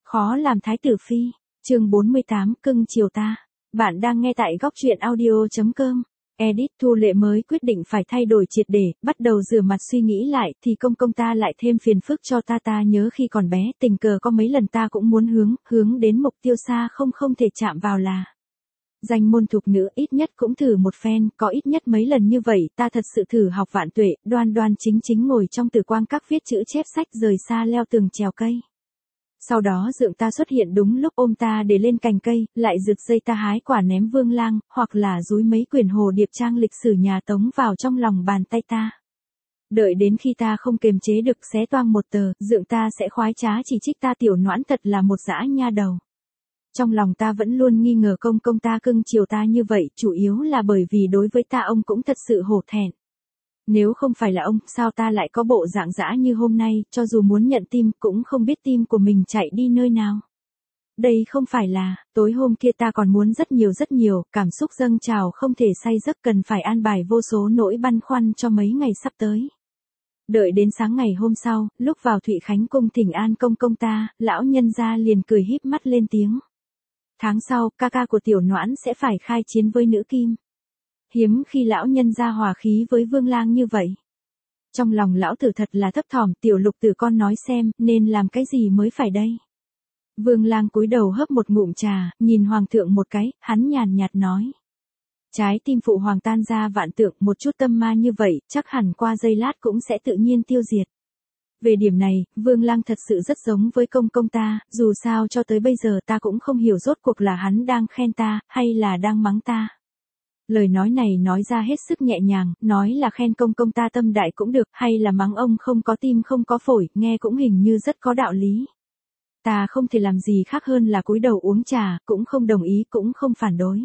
Khó làm thái tử phi. Chương 48, cưng chiều ta. Bạn đang nghe tại góc truyện audio.com. Edit Thu Lệ mới quyết định phải thay đổi triệt để, bắt đầu rửa mặt suy nghĩ lại thì công ta lại thêm phiền phức cho ta nhớ khi còn bé, tình cờ có mấy lần ta cũng muốn hướng đến mục tiêu xa không thể chạm vào là danh môn thục nữ, ít nhất cũng thử một phen, có ít nhất mấy lần như vậy ta thật sự thử học vạn tuệ, đoan chính ngồi trong Tử Quang Các viết chữ chép sách, rời xa leo tường trèo cây. Sau đó dượng ta xuất hiện đúng lúc, ôm ta để lên cành cây, lại rượt dây ta hái quả ném Vương Lang, hoặc là dúi mấy quyển hồ điệp trang lịch sử nhà Tống vào trong lòng bàn tay ta. Đợi đến khi ta không kềm chế được xé toang một tờ, dượng ta sẽ khoái trá chỉ trích ta tiểu noãn thật là một dã nha đầu. Trong lòng ta vẫn luôn nghi ngờ công ta cưng chiều ta như vậy, chủ yếu là bởi vì đối với ta ông cũng thật sự hổ thẹn. Nếu không phải là ông, sao ta lại có bộ dạng dã như hôm nay, cho dù muốn nhận tim, cũng không biết tim của mình chạy đi nơi nào. Đây không phải là, tối hôm kia ta còn muốn rất nhiều, cảm xúc dâng trào không thể say giấc, cần phải an bài vô số nỗi băn khoăn cho mấy ngày sắp tới. Đợi đến sáng ngày hôm sau, lúc vào Thụy Khánh cung thỉnh an công ta, lão nhân gia liền cười híp mắt lên tiếng. Tháng sau, ca của tiểu noãn sẽ phải khai chiến với nữ kim. Hiếm khi lão nhân gia hòa khí với Vương Lang như vậy. Trong lòng lão tử thật là thấp thỏm, tiểu lục tử con nói xem, nên làm cái gì mới phải đây. Vương Lang cúi đầu hớp một ngụm trà, nhìn hoàng thượng một cái, hắn nhàn nhạt nói. Trái tim phụ hoàng tan ra vạn tượng, một chút tâm ma như vậy, chắc hẳn qua giây lát cũng sẽ tự nhiên tiêu diệt. Về điểm này, Vương Lang thật sự rất giống với công ta, dù sao cho tới bây giờ ta cũng không hiểu rốt cuộc là hắn đang khen ta, hay là đang mắng ta. Lời nói này nói ra hết sức nhẹ nhàng, nói là khen công ta tâm đại cũng được, hay là mắng ông không có tim không có phổi, nghe cũng hình như rất có đạo lý. Ta không thể làm gì khác hơn là cúi đầu uống trà, cũng không đồng ý cũng không phản đối.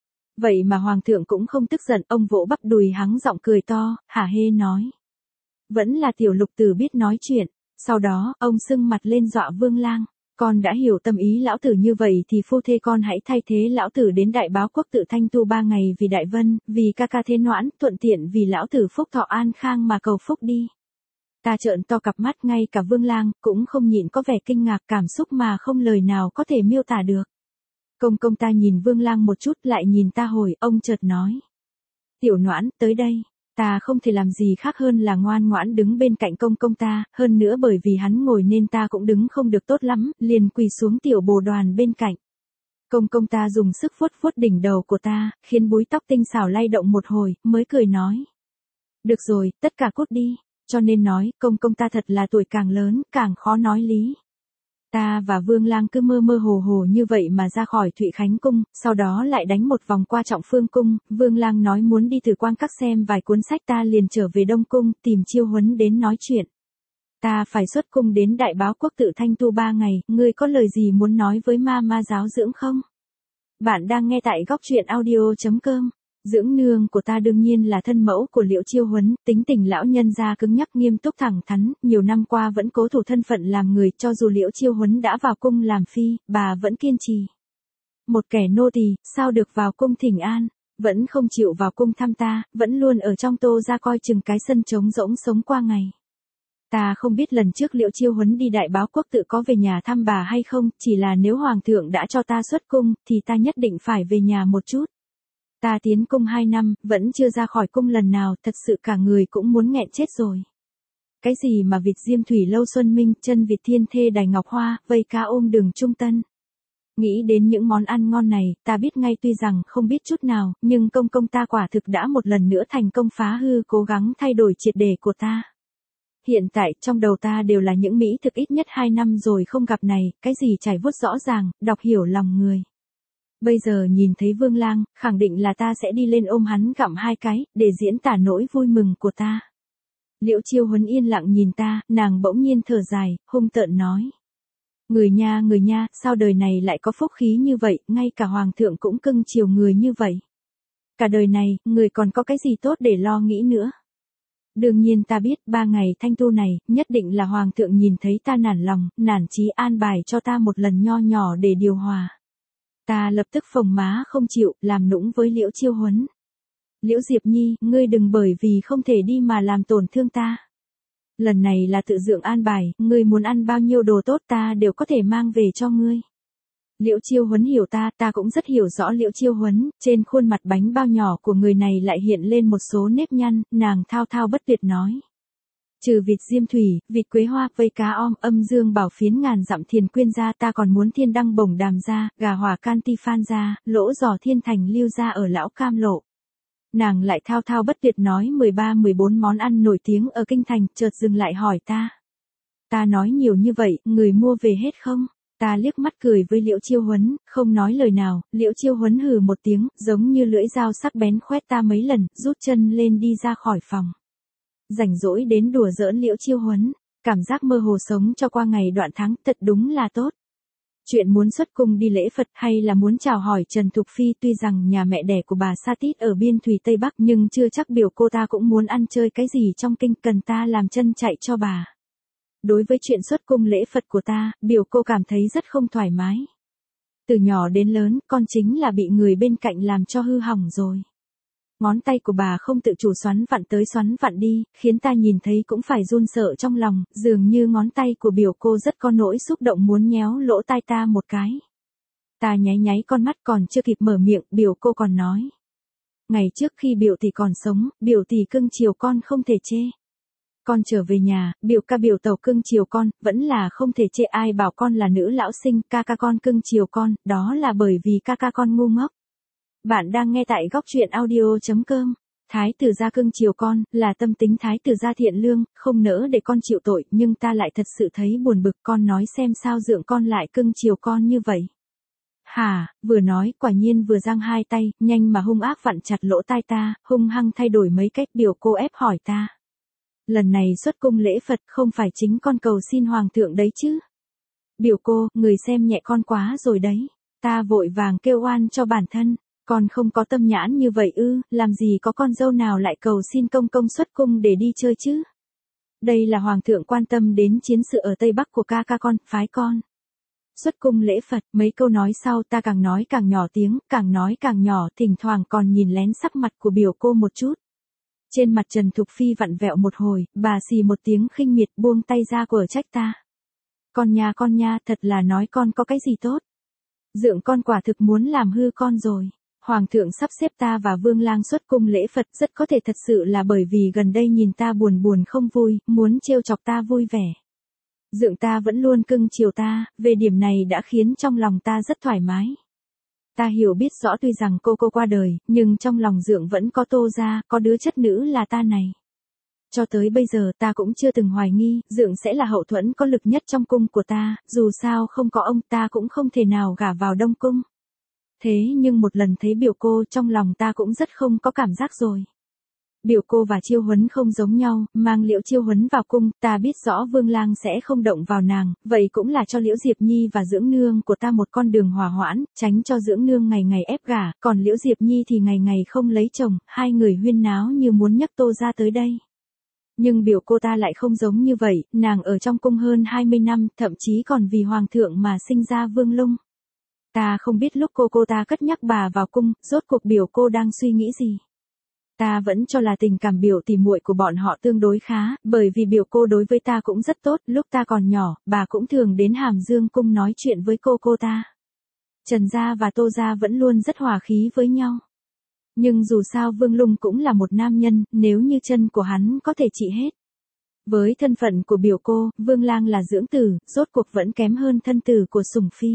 Vậy mà hoàng thượng cũng không tức giận, ông vỗ bắp đùi hắng giọng cười to, hả hê nói. Vẫn là tiểu lục tử biết nói chuyện, sau đó, ông sưng mặt lên dọa Vương Lang. Con đã hiểu tâm ý lão tử như vậy thì phu thê con hãy thay thế lão tử đến Đại Báo Quốc tự thanh tu 3 ngày vì Đại Vân, vì ca thế noãn, thuận tiện vì lão tử phúc thọ an khang mà cầu phúc đi. Ta trợn to cặp mắt, ngay cả Vương Lang cũng không nhịn có vẻ kinh ngạc, cảm xúc mà không lời nào có thể miêu tả được. Công ta nhìn Vương Lang một chút, lại nhìn ta hồi, ông chợt nói. Tiểu noãn, tới đây. Ta không thể làm gì khác hơn là ngoan ngoãn đứng bên cạnh công ta, hơn nữa bởi vì hắn ngồi nên ta cũng đứng không được tốt lắm, liền quỳ xuống tiểu bồ đoàn bên cạnh. Công ta dùng sức vuốt đỉnh đầu của ta, khiến búi tóc tinh xảo lay động một hồi, mới cười nói. Được rồi, tất cả cút đi, cho nên nói, công ta thật là tuổi càng lớn, càng khó nói lý. Ta và Vương Lang cứ mơ hồ như vậy mà ra khỏi Thụy Khánh cung, sau đó lại đánh một vòng qua Trọng Phương cung, Vương Lang nói muốn đi Tử Quang Các xem vài cuốn sách, ta liền trở về Đông cung, tìm Chiêu Huấn đến nói chuyện. Ta phải xuất cung đến Đại Báo Quốc tự thanh tu 3 ngày, ngươi có lời gì muốn nói với ma giáo dưỡng không? Bạn đang nghe tại góc truyện audio.com. Dưỡng nương của ta đương nhiên là thân mẫu của Liễu Chiêu Huấn, tính tình lão nhân gia cứng nhắc nghiêm túc thẳng thắn, nhiều năm qua vẫn cố thủ thân phận làm người, cho dù Liễu Chiêu Huấn đã vào cung làm phi, bà vẫn kiên trì. Một kẻ nô tỳ, sao được vào cung thỉnh an, vẫn không chịu vào cung thăm ta, vẫn luôn ở trong Tô ra coi chừng cái sân trống rỗng sống qua ngày. Ta không biết lần trước Liễu Chiêu Huấn đi Đại Báo Quốc tự có về nhà thăm bà hay không, chỉ là nếu hoàng thượng đã cho ta xuất cung, thì ta nhất định phải về nhà một chút. Ta tiến cung 2 năm, vẫn chưa ra khỏi cung lần nào, thật sự cả người cũng muốn nghẹn chết rồi. Cái gì mà vịt diêm thủy lâu xuân minh, chân vịt thiên thê đài ngọc hoa, vây cá ôm đường trung tân. Nghĩ đến những món ăn ngon này, ta biết ngay tuy rằng không biết chút nào, nhưng công ta quả thực đã một lần nữa thành công phá hư cố gắng thay đổi triệt để của ta. Hiện tại, trong đầu ta đều là những mỹ thực ít nhất 2 năm rồi không gặp này, cái gì trải vuốt rõ ràng, đọc hiểu lòng người. Bây giờ nhìn thấy Vương Lang, khẳng định là ta sẽ đi lên ôm hắn gặm 2 cái, để diễn tả nỗi vui mừng của ta. Liễu Chiêu Huấn yên lặng nhìn ta, nàng bỗng nhiên thở dài, hung tợn nói. Người nha, sao đời này lại có phúc khí như vậy, ngay cả hoàng thượng cũng cưng chiều người như vậy. Cả đời này, người còn có cái gì tốt để lo nghĩ nữa. Đương nhiên ta biết 3 ngày thanh tu này, nhất định là hoàng thượng nhìn thấy ta nản lòng, nản chí an bài cho ta một lần nho nhỏ để điều hòa. Ta lập tức phồng má không chịu, làm nũng với Liễu Chiêu Huấn. Liễu Diệp Nhi, ngươi đừng bởi vì không thể đi mà làm tổn thương ta. Lần này là tự dượng an bài, ngươi muốn ăn bao nhiêu đồ tốt ta đều có thể mang về cho ngươi. Liễu Chiêu Huấn hiểu ta cũng rất hiểu rõ Liễu Chiêu Huấn, trên khuôn mặt bánh bao nhỏ của người này lại hiện lên một số nếp nhăn, nàng thao thao bất tuyệt nói. Trừ vịt diêm thủy, vịt quế hoa, vây cá om, âm dương bảo phiến ngàn dặm thiền quyên ra, ta còn muốn thiên đăng bổng đàm ra, gà hỏa can ti phan ra, lỗ giò thiên thành lưu ra ở lão cam lộ. Nàng lại thao thao bất tuyệt nói 13-14 món ăn nổi tiếng ở kinh thành, chợt dừng lại hỏi ta. Ta nói nhiều như vậy, người mua về hết không? Ta liếc mắt cười với Liễu Chiêu Huấn, không nói lời nào, Liễu Chiêu Huấn hừ một tiếng, giống như lưỡi dao sắc bén khoét ta mấy lần, rút chân lên đi ra khỏi phòng. Rảnh rỗi đến đùa giỡn Liễu Chiêu Huấn, cảm giác mơ hồ sống cho qua ngày đoạn tháng, thật đúng là tốt. Chuyện muốn xuất cung đi lễ Phật hay là muốn chào hỏi Trần Thục Phi, tuy rằng nhà mẹ đẻ của bà Sa Tít ở biên thủy Tây Bắc nhưng chưa chắc biểu cô ta cũng muốn ăn chơi cái gì trong kinh, cần ta làm chân chạy cho bà. Đối với chuyện xuất cung lễ Phật của ta, biểu cô cảm thấy rất không thoải mái. Từ nhỏ đến lớn, con chính là bị người bên cạnh làm cho hư hỏng rồi. Ngón tay của bà không tự chủ xoắn vặn tới xoắn vặn đi, khiến ta nhìn thấy cũng phải run sợ trong lòng, dường như ngón tay của biểu cô rất có nỗi xúc động muốn nhéo lỗ tai ta một cái. Ta nháy nháy con mắt còn chưa kịp mở miệng, biểu cô còn nói. Ngày trước khi biểu tỷ còn sống, biểu tỷ cưng chiều con không thể chê. Con trở về nhà, biểu ca biểu tẩu cưng chiều con, vẫn là không thể chê, ai bảo con là nữ lão sinh, ca ca con cưng chiều con, đó là bởi vì ca ca con ngu ngốc. Bạn đang nghe tại góc truyện audio.com. Thái tử gia cưng chiều con, là tâm tính thái tử gia thiện lương, không nỡ để con chịu tội, nhưng ta lại thật sự thấy buồn bực, con nói xem sao dượng con lại cưng chiều con như vậy. Hả, vừa nói, quả nhiên vừa giang hai tay, nhanh mà hung ác vặn chặt lỗ tai ta, hung hăng thay đổi mấy cách, biểu cô ép hỏi ta. Lần này xuất cung lễ Phật không phải chính con cầu xin hoàng thượng đấy chứ? Biểu cô, người xem nhẹ con quá rồi đấy. Ta vội vàng kêu oan cho bản thân. Con không có tâm nhãn như vậy ư, làm gì có con dâu nào lại cầu xin công công xuất cung để đi chơi chứ? Đây là hoàng thượng quan tâm đến chiến sự ở Tây Bắc của ca ca con, phái con. Xuất cung lễ Phật, mấy câu nói sau ta càng nói càng nhỏ tiếng, càng nói càng nhỏ, thỉnh thoảng còn nhìn lén sắc mặt của biểu cô một chút. Trên mặt Trần Thục Phi vặn vẹo một hồi, bà xì một tiếng khinh miệt buông tay ra quở trách ta. Con nha, thật là nói con có cái gì tốt. Dượng con quả thực muốn làm hư con rồi. Hoàng thượng sắp xếp ta và Vương Lang xuất cung lễ Phật, rất có thể thật sự là bởi vì gần đây nhìn ta buồn không vui, muốn trêu chọc ta vui vẻ. Dượng ta vẫn luôn cưng chiều ta, về điểm này đã khiến trong lòng ta rất thoải mái. Ta hiểu biết rõ tuy rằng cô qua đời, nhưng trong lòng dượng vẫn có Tô gia, có đứa chất nữ là ta này. Cho tới bây giờ ta cũng chưa từng hoài nghi, dượng sẽ là hậu thuẫn có lực nhất trong cung của ta, dù sao không có ông ta cũng không thể nào gả vào Đông Cung. Thế nhưng một lần thấy biểu cô trong lòng ta cũng rất không có cảm giác rồi. Biểu cô và Chiêu Huấn không giống nhau, mang Liễu Chiêu Huấn vào cung, ta biết rõ Vương Lang sẽ không động vào nàng, vậy cũng là cho Liễu Diệp Nhi và dưỡng nương của ta một con đường hòa hoãn, tránh cho dưỡng nương ngày ngày ép gả, còn Liễu Diệp Nhi thì ngày ngày không lấy chồng, hai người huyên náo như muốn nhấc Tô ra tới đây. Nhưng biểu cô ta lại không giống như vậy, nàng ở trong cung hơn 20 năm, thậm chí còn vì hoàng thượng mà sinh ra Vương Lung. Ta không biết lúc cô ta cất nhắc bà vào cung, rốt cuộc biểu cô đang suy nghĩ gì. Ta vẫn cho là tình cảm biểu tỉ muội của bọn họ tương đối khá, bởi vì biểu cô đối với ta cũng rất tốt, lúc ta còn nhỏ, bà cũng thường đến Hàm Dương cung nói chuyện với cô ta. Trần gia và Tô gia vẫn luôn rất hòa khí với nhau. Nhưng dù sao Vương Lung cũng là một nam nhân, nếu như chân của hắn có thể trị hết. Với thân phận của biểu cô, Vương Lang là dưỡng tử, rốt cuộc vẫn kém hơn thân tử của Sủng Phi.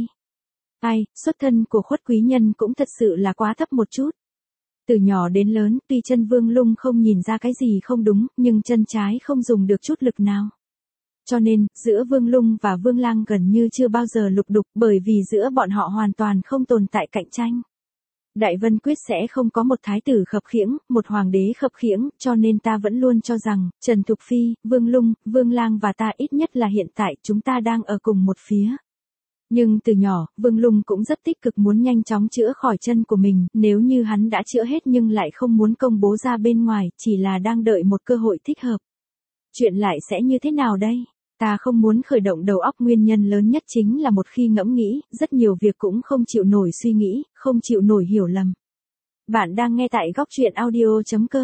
Ai, xuất thân của Khuất quý nhân cũng thật sự là quá thấp một chút. Từ nhỏ đến lớn, tuy chân Vương Lung không nhìn ra cái gì không đúng, nhưng chân trái không dùng được chút lực nào. Cho nên, giữa Vương Lung và Vương Lang gần như chưa bao giờ lục đục, bởi vì giữa bọn họ hoàn toàn không tồn tại cạnh tranh. Đại Vân Quyết sẽ không có một thái tử khập khiễng, một hoàng đế khập khiễng, cho nên ta vẫn luôn cho rằng, Trần Thục Phi, Vương Lung, Vương Lang và ta ít nhất là hiện tại chúng ta đang ở cùng một phía. Nhưng từ nhỏ, Vương Lung cũng rất tích cực muốn nhanh chóng chữa khỏi chân của mình, nếu như hắn đã chữa hết nhưng lại không muốn công bố ra bên ngoài, chỉ là đang đợi một cơ hội thích hợp. Chuyện lại sẽ như thế nào đây? Ta không muốn khởi động đầu óc, nguyên nhân lớn nhất chính là một khi ngẫm nghĩ, rất nhiều việc cũng không chịu nổi suy nghĩ, không chịu nổi hiểu lầm. Bạn đang nghe tại góc truyện audio.com.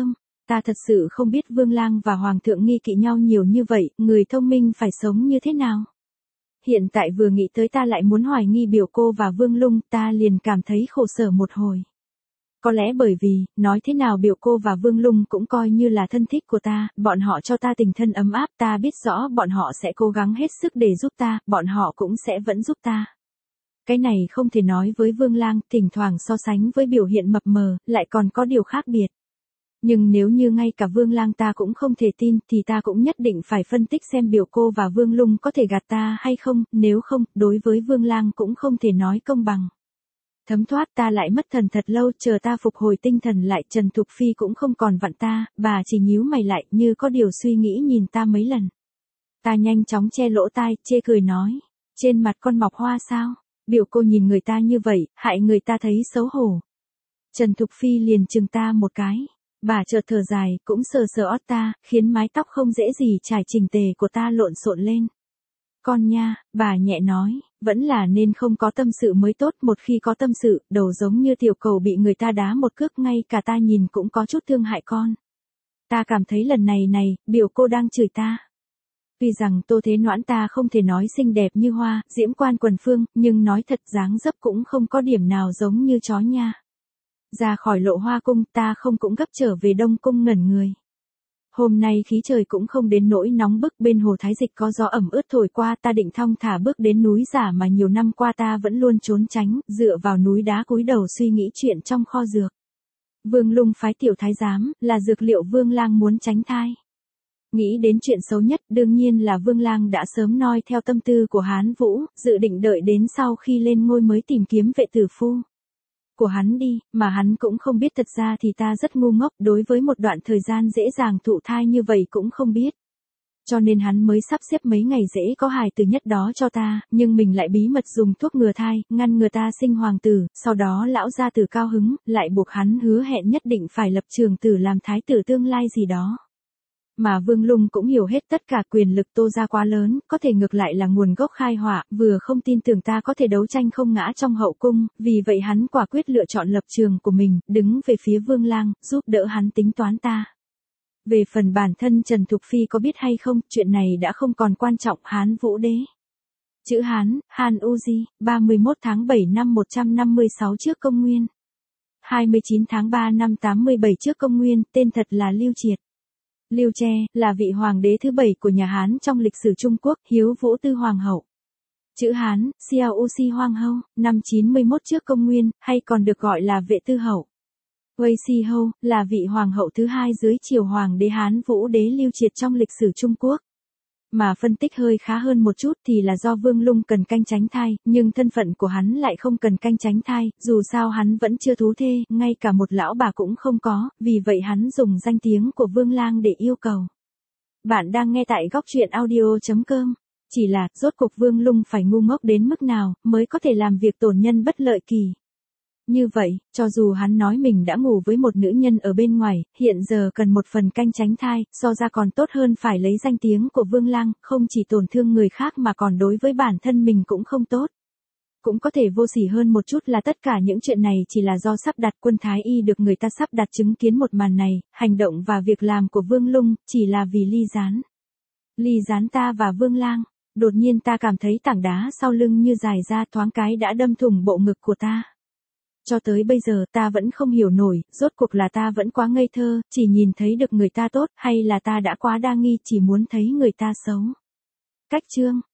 ta thật sự không biết Vương Lang và Hoàng thượng nghi kỵ nhau nhiều như vậy, người thông minh phải sống như thế nào. Hiện tại vừa nghĩ tới ta lại muốn hoài nghi biểu cô và Vương Lung, ta liền cảm thấy khổ sở một hồi. Có lẽ bởi vì, nói thế nào biểu cô và Vương Lung cũng coi như là thân thích của ta, bọn họ cho ta tình thân ấm áp, ta biết rõ bọn họ sẽ cố gắng hết sức để giúp ta, bọn họ cũng sẽ vẫn giúp ta. Cái này không thể nói với Vương Lang, thỉnh thoảng so sánh với biểu hiện mập mờ, lại còn có điều khác biệt. Nhưng nếu như ngay cả Vương Lang ta cũng không thể tin thì ta cũng nhất định phải phân tích xem biểu cô và Vương Lung có thể gạt ta hay không, nếu không, đối với Vương Lang cũng không thể nói công bằng. Thấm thoát ta lại mất thần thật lâu, chờ ta phục hồi tinh thần lại, Trần Thục Phi cũng không còn vặn ta, bà chỉ nhíu mày lại như có điều suy nghĩ nhìn ta mấy lần. Ta nhanh chóng che lỗ tai, chê cười nói, trên mặt con mọc hoa sao, biểu cô nhìn người ta như vậy, hại người ta thấy xấu hổ. Trần Thục Phi liền chừng ta một cái, bà chợt thở dài, cũng sờ sờ ót ta, khiến mái tóc không dễ gì trải chỉnh tề của ta lộn xộn lên. Con nha, bà nhẹ nói, vẫn là nên không có tâm sự mới tốt, một khi có tâm sự, đầu giống như tiểu cầu bị người ta đá một cước, ngay cả ta nhìn cũng có chút thương hại con. Ta cảm thấy lần này, biểu cô đang chửi ta. Tuy rằng Tô Thế Noãn ta không thể nói xinh đẹp như hoa, diễm quan quần phương, nhưng nói thật dáng dấp cũng không có điểm nào giống như chó nha. Ra khỏi Lộ Hoa cung, ta không cũng gấp trở về Đông cung ngẩn người. Hôm nay khí trời cũng không đến nỗi nóng bức, bên hồ Thái Dịch có gió ẩm ướt thổi qua, ta định thong thả bước đến núi giả mà nhiều năm qua ta vẫn luôn trốn tránh, dựa vào núi đá cúi đầu suy nghĩ chuyện trong kho dược. Vương Lung phái tiểu thái giám, là dược liệu Vương Lang muốn tránh thai. Nghĩ đến chuyện xấu nhất, đương nhiên là Vương Lang đã sớm noi theo tâm tư của Hán Vũ, dự định đợi đến sau khi lên ngôi mới tìm kiếm vệ tử phu của hắn đi, mà hắn cũng không biết thật ra thì ta rất ngu ngốc, đối với một đoạn thời gian dễ dàng thụ thai như vậy cũng không biết. Cho nên hắn mới sắp xếp mấy ngày dễ có hài tử nhất đó cho ta, nhưng mình lại bí mật dùng thuốc ngừa thai, ngăn ngừa ta sinh hoàng tử, sau đó lão gia tử cao hứng, lại buộc hắn hứa hẹn nhất định phải lập trường tử làm thái tử tương lai gì đó. Mà Vương Lung cũng hiểu hết tất cả, quyền lực Tô gia quá lớn, có thể ngược lại là nguồn gốc khai họa, vừa không tin tưởng ta có thể đấu tranh không ngã trong hậu cung, vì vậy hắn quả quyết lựa chọn lập trường của mình, đứng về phía Vương Lang, giúp đỡ hắn tính toán ta. Về phần bản thân Trần Thục Phi có biết hay không, chuyện này đã không còn quan trọng. Hán Vũ Đế. Chữ Hán, Han Uzi, 31 tháng 7 năm 156 trước công nguyên. 29 tháng 3 năm 87 trước công nguyên, tên thật là Lưu Triệt. Lưu Tre, là vị hoàng đế thứ 7 của nhà Hán trong lịch sử Trung Quốc, Hiếu Vũ Tư Hoàng hậu. Chữ Hán, Xiao Uxi Hoàng hậu, năm 91 trước công nguyên, hay còn được gọi là Vệ Tư hậu. Wei Si Hou, là vị hoàng hậu thứ 2 dưới triều hoàng đế Hán Vũ Đế Lưu Triệt trong lịch sử Trung Quốc. Mà phân tích hơi khá hơn một chút thì là do Vương Lung cần canh tránh thai, nhưng thân phận của hắn lại không cần canh tránh thai, dù sao hắn vẫn chưa thú thê, ngay cả một lão bà cũng không có, vì vậy hắn dùng danh tiếng của Vương Lang để yêu cầu. Bạn đang nghe tại góc truyện audio.com. Chỉ là, rốt cuộc Vương Lung phải ngu ngốc đến mức nào, mới có thể làm việc tổn nhân bất lợi kỳ. Như vậy, cho dù hắn nói mình đã ngủ với một nữ nhân ở bên ngoài, hiện giờ cần một phần canh tránh thai, so ra còn tốt hơn phải lấy danh tiếng của Vương Lang, không chỉ tổn thương người khác mà còn đối với bản thân mình cũng không tốt. Cũng có thể vô sỉ hơn một chút là tất cả những chuyện này chỉ là do sắp đặt. Quân Thái Y được người ta sắp đặt chứng kiến một màn này, hành động và việc làm của Vương Lung, chỉ là vì ly gián. Ly gián ta và Vương Lang. Đột nhiên ta cảm thấy tảng đá sau lưng như dài ra, thoáng cái đã đâm thủng bộ ngực của ta. Cho tới bây giờ ta vẫn không hiểu nổi, rốt cuộc là ta vẫn quá ngây thơ, chỉ nhìn thấy được người ta tốt, hay là ta đã quá đa nghi chỉ muốn thấy người ta xấu. Cách chương